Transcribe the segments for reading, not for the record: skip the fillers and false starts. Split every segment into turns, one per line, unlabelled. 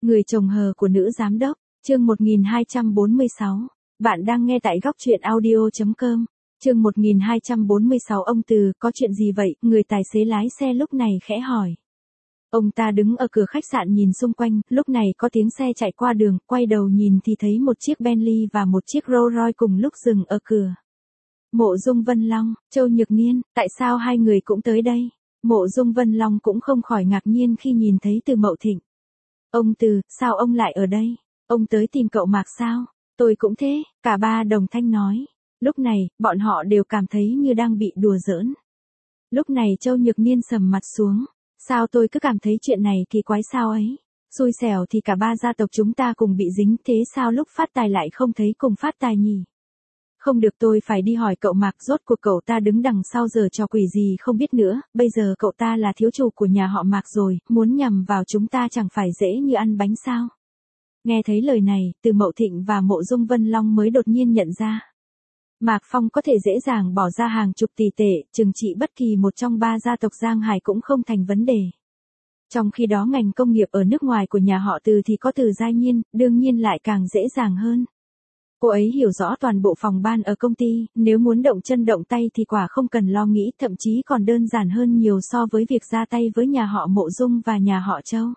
Người chồng hờ của nữ giám đốc, chương 1246. Bạn đang nghe tại góc truyện audio.com. Chương 1246. Ông Từ, có chuyện gì vậy? Người tài xế lái xe lúc này khẽ hỏi. Ông ta đứng ở cửa khách sạn nhìn xung quanh, lúc này có tiếng xe chạy qua đường, quay đầu nhìn thì thấy một chiếc Bentley và một chiếc Rolls Royce cùng lúc dừng ở cửa. Mộ Dung Vân Long, Châu Nhược Niên, tại sao hai người cũng tới đây? Mộ Dung Vân Long cũng không khỏi ngạc nhiên khi nhìn thấy Từ Mậu Thịnh. Ông Từ, sao ông lại ở đây? Ông tới tìm cậu Mạc sao? Tôi cũng thế, cả ba đồng thanh nói. Lúc này, bọn họ đều cảm thấy như đang bị đùa giỡn. Lúc này Châu Nhược Niên sầm mặt xuống. Sao tôi cứ cảm thấy chuyện này kỳ quái sao ấy? Xui xẻo thì cả ba gia tộc chúng ta cùng bị dính, thế sao lúc phát tài lại không thấy cùng phát tài nhỉ? Không được, tôi phải đi hỏi cậu Mạc, rốt cuộc cậu ta đứng đằng sau giờ trò quỷ gì không biết nữa, bây giờ cậu ta là thiếu chủ của nhà họ Mạc rồi, muốn nhằm vào chúng ta chẳng phải dễ như ăn bánh sao? Nghe thấy lời này, Từ Mậu Thịnh và Mộ Dung Vân Long mới đột nhiên nhận ra. Mạc Phong có thể dễ dàng bỏ ra hàng chục tỷ tệ, trừng trị bất kỳ một trong ba gia tộc Giang Hải cũng không thành vấn đề. Trong khi đó ngành công nghiệp ở nước ngoài của nhà họ Từ thì có Từ Giai Nhiên, đương nhiên lại càng dễ dàng hơn. Cô ấy hiểu rõ toàn bộ phòng ban ở công ty, nếu muốn động chân động tay thì quả không cần lo nghĩ, thậm chí còn đơn giản hơn nhiều so với việc ra tay với nhà họ Mộ Dung và nhà họ Châu.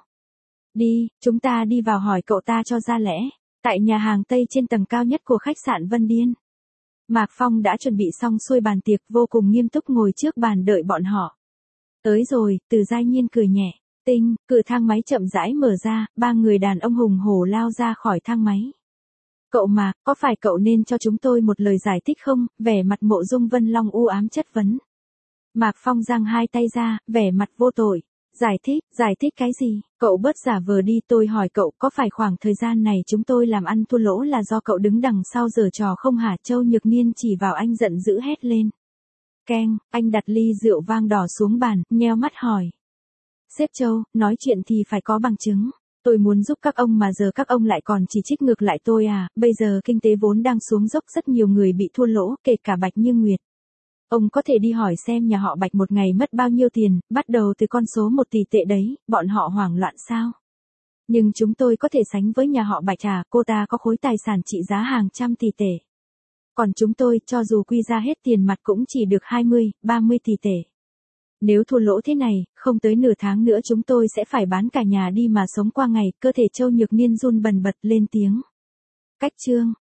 Đi, chúng ta đi vào hỏi cậu ta cho ra lẽ. Tại nhà hàng Tây trên tầng cao nhất của khách sạn Vân Điên, Mạc Phong đã chuẩn bị xong xuôi bàn tiệc, vô cùng nghiêm túc ngồi trước bàn đợi bọn họ. Tới rồi, Từ Giai Nhiên cười nhẹ. Tinh, cửa thang máy chậm rãi mở ra, ba người đàn ông hùng hổ lao ra khỏi thang máy. Cậu Mạc, có phải cậu nên cho chúng tôi một lời giải thích không? Vẻ mặt Mộ Dung Vân Long u ám chất vấn. Mạc Phong giang hai tay ra, vẻ mặt vô tội. Giải thích cái gì? Cậu bớt giả vờ đi, tôi hỏi cậu, có phải khoảng thời gian này chúng tôi làm ăn thua lỗ là do cậu đứng đằng sau giở trò không hả? Châu Nhược Niên chỉ vào anh giận dữ hét lên. Keng, anh đặt ly rượu vang đỏ xuống bàn, nheo mắt hỏi. Sếp Châu, nói chuyện thì phải có bằng chứng. Tôi muốn giúp các ông mà giờ các ông lại còn chỉ trích ngược lại tôi à? Bây giờ kinh tế vốn đang xuống dốc, rất nhiều người bị thua lỗ, kể cả Bạch Như Nguyệt. Ông có thể đi hỏi xem nhà họ Bạch một ngày mất bao nhiêu tiền, bắt đầu từ con số 1 tỷ tệ đấy, bọn họ hoảng loạn sao? Nhưng chúng tôi có thể sánh với nhà họ Bạch à? Cô ta có khối tài sản trị giá hàng trăm tỷ tệ. Còn chúng tôi, cho dù quy ra hết tiền mặt cũng chỉ được 20, 30 tỷ tệ. Nếu thua lỗ thế này, không tới nửa tháng nữa chúng tôi sẽ phải bán cả nhà đi mà sống qua ngày. Cơ thể Châu Nhược Niên run bần bật lên tiếng. Cách chương,